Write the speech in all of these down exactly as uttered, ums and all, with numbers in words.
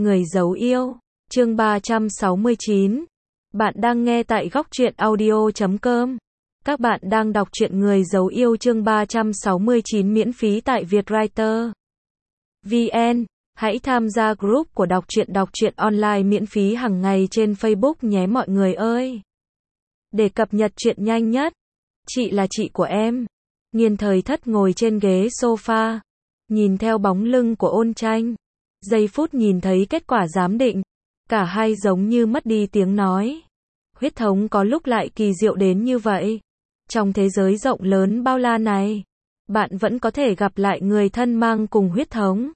Người giấu yêu, chương ba trăm sáu mươi chín. Bạn đang nghe tại góc truyện audio chấm com. Các bạn đang đọc truyện Người giấu yêu chương ba trăm sáu mươi chín miễn phí tại Vietwriter vê en. Hãy tham gia group của đọc truyện đọc truyện online miễn phí hàng ngày trên Facebook nhé mọi người ơi. Để cập nhật truyện nhanh nhất. Chị là chị của em. Nghiên Thời Thất ngồi trên ghế sofa, nhìn theo bóng lưng của Ôn Tranh. Giây phút nhìn thấy kết quả giám định, cả hai giống như mất đi tiếng nói. Huyết thống có lúc lại kỳ diệu đến như vậy. Trong thế giới rộng lớn bao la này, bạn vẫn có thể gặp lại người thân mang cùng huyết thống.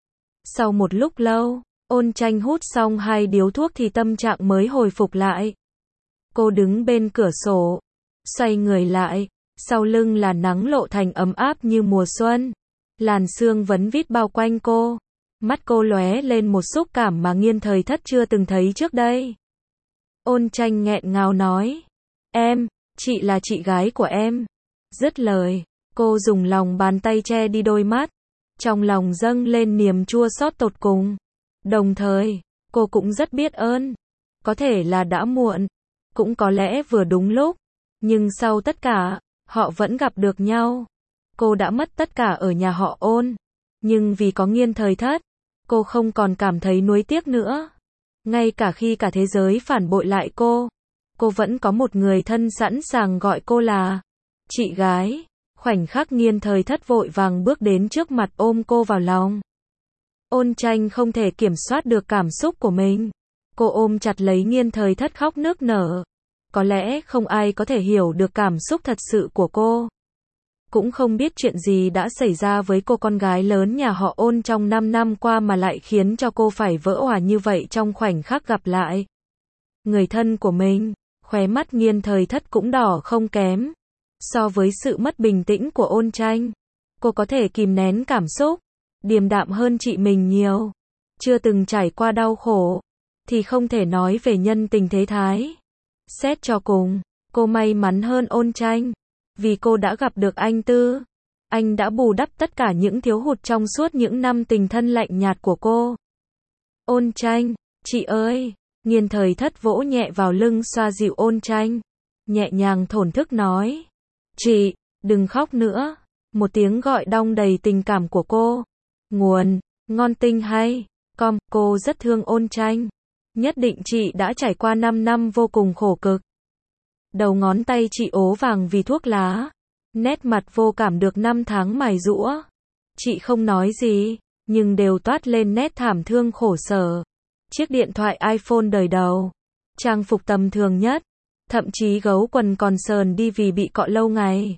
Sau một lúc lâu, Ôn Tranh hút xong hai điếu thuốc thì tâm trạng mới hồi phục lại. Cô đứng bên cửa sổ, xoay người lại, sau lưng là nắng lộ thành ấm áp như mùa xuân. Làn sương vấn vít bao quanh cô. Mắt cô lóe lên một xúc cảm mà Nghiên Thời Thất chưa từng thấy trước đây. Ôn Tranh nghẹn ngào nói. Em, chị là chị gái của em. Dứt lời, cô dùng lòng bàn tay che đi đôi mắt. Trong lòng dâng lên niềm chua xót tột cùng. Đồng thời, cô cũng rất biết ơn. Có thể là đã muộn, cũng có lẽ vừa đúng lúc. Nhưng sau tất cả, họ vẫn gặp được nhau. Cô đã mất tất cả ở nhà họ Ôn. Nhưng vì có Nghiên Thời Thất, cô không còn cảm thấy nuối tiếc nữa. Ngay cả khi cả thế giới phản bội lại cô, cô vẫn có một người thân sẵn sàng gọi cô là chị gái. Khoảnh khắc Nghiên Thời Thất vội vàng bước đến trước mặt ôm cô vào lòng. Ôn Tranh không thể kiểm soát được cảm xúc của mình. Cô ôm chặt lấy Nghiên Thời Thất khóc nức nở. Có lẽ không ai có thể hiểu được cảm xúc thật sự của cô. Cũng không biết chuyện gì đã xảy ra với cô con gái lớn nhà họ Ôn trong năm năm qua mà lại khiến cho cô phải vỡ òa như vậy trong khoảnh khắc gặp lại người thân của mình. Khóe mắt Nghiên Thời Thất cũng đỏ không kém. So với sự mất bình tĩnh của Ôn Tranh, cô có thể kìm nén cảm xúc, điềm đạm hơn chị mình nhiều. Chưa từng trải qua đau khổ, thì không thể nói về nhân tình thế thái. Xét cho cùng, cô may mắn hơn Ôn Tranh. Vì cô đã gặp được anh Tư. Anh đã bù đắp tất cả những thiếu hụt trong suốt những năm tình thân lạnh nhạt của cô. Ôn Tranh, chị ơi. Nghiên Thời Thất vỗ nhẹ vào lưng xoa dịu Ôn Tranh. Nhẹ nhàng thổn thức nói. Chị, đừng khóc nữa. Một tiếng gọi đong đầy tình cảm của cô. Nguồn, ngon tinh hay. Com, cô rất thương Ôn Tranh. Nhất định chị đã trải qua năm năm vô cùng khổ cực. Đầu ngón tay chị ố vàng vì thuốc lá. Nét mặt vô cảm được năm tháng mài giũa. Chị không nói gì, nhưng đều toát lên nét thảm thương khổ sở. Chiếc điện thoại iPhone đời đầu. Trang phục tầm thường nhất. Thậm chí gấu quần còn sờn đi vì bị cọ lâu ngày.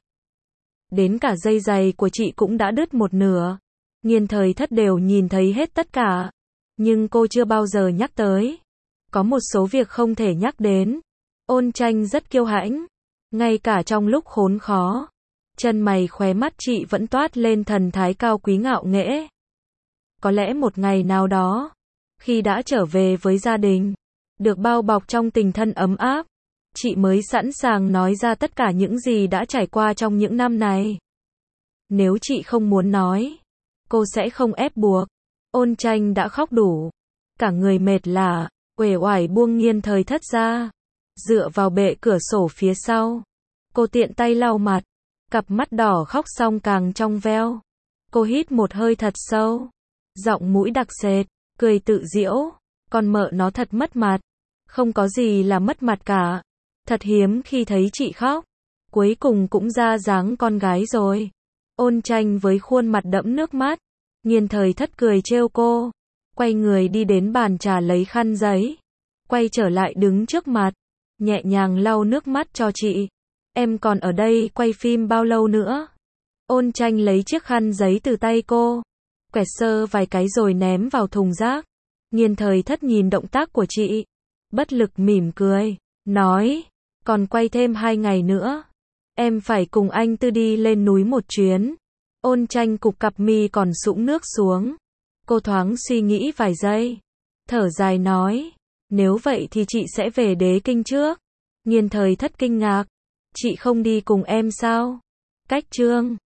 Đến cả dây giày của chị cũng đã đứt một nửa. Nghiên Thời Thất đều nhìn thấy hết tất cả. Nhưng cô chưa bao giờ nhắc tới. Có một số việc không thể nhắc đến. Ôn Tranh rất kiêu hãnh. Ngay cả trong lúc khốn khó, chân mày khóe mắt chị vẫn toát lên thần thái cao quý ngạo nghễ. Có lẽ một ngày nào đó, khi đã trở về với gia đình, được bao bọc trong tình thân ấm áp, chị mới sẵn sàng nói ra tất cả những gì đã trải qua trong những năm này. Nếu chị không muốn nói, cô sẽ không ép buộc. Ôn Tranh đã khóc đủ. Cả người mệt lả, uể oải buông Nghiên Thời Thất ra. Dựa vào bệ cửa sổ phía sau. Cô tiện tay lau mặt. Cặp mắt đỏ khóc xong càng trong veo. Cô hít một hơi thật sâu. Giọng mũi đặc sệt, cười tự giễu. Con mợ nó thật mất mặt. Không có gì là mất mặt cả. Thật hiếm khi thấy chị khóc. Cuối cùng cũng ra dáng con gái rồi. Ôn Tranh với khuôn mặt đẫm nước mắt. Nghiên Thời Thất cười trêu cô. Quay người đi đến bàn trà lấy khăn giấy. Quay trở lại đứng trước mặt. Nhẹ nhàng lau nước mắt cho chị. Em còn ở đây quay phim bao lâu nữa? Ôn Tranh lấy chiếc khăn giấy từ tay cô. Quẹt sơ vài cái rồi ném vào thùng rác. Nghiên Thời Thất nhìn động tác của chị. Bất lực mỉm cười. Nói. Còn quay thêm hai ngày nữa. Em phải cùng anh Tư đi lên núi một chuyến. Ôn Tranh cụp cặp mi còn sũng nước xuống. Cô thoáng suy nghĩ vài giây. Thở dài nói. Nếu vậy thì chị sẽ về Đế Kinh trước. Nghiên Thời Thất kinh ngạc. Chị không đi cùng em sao? Cách chương.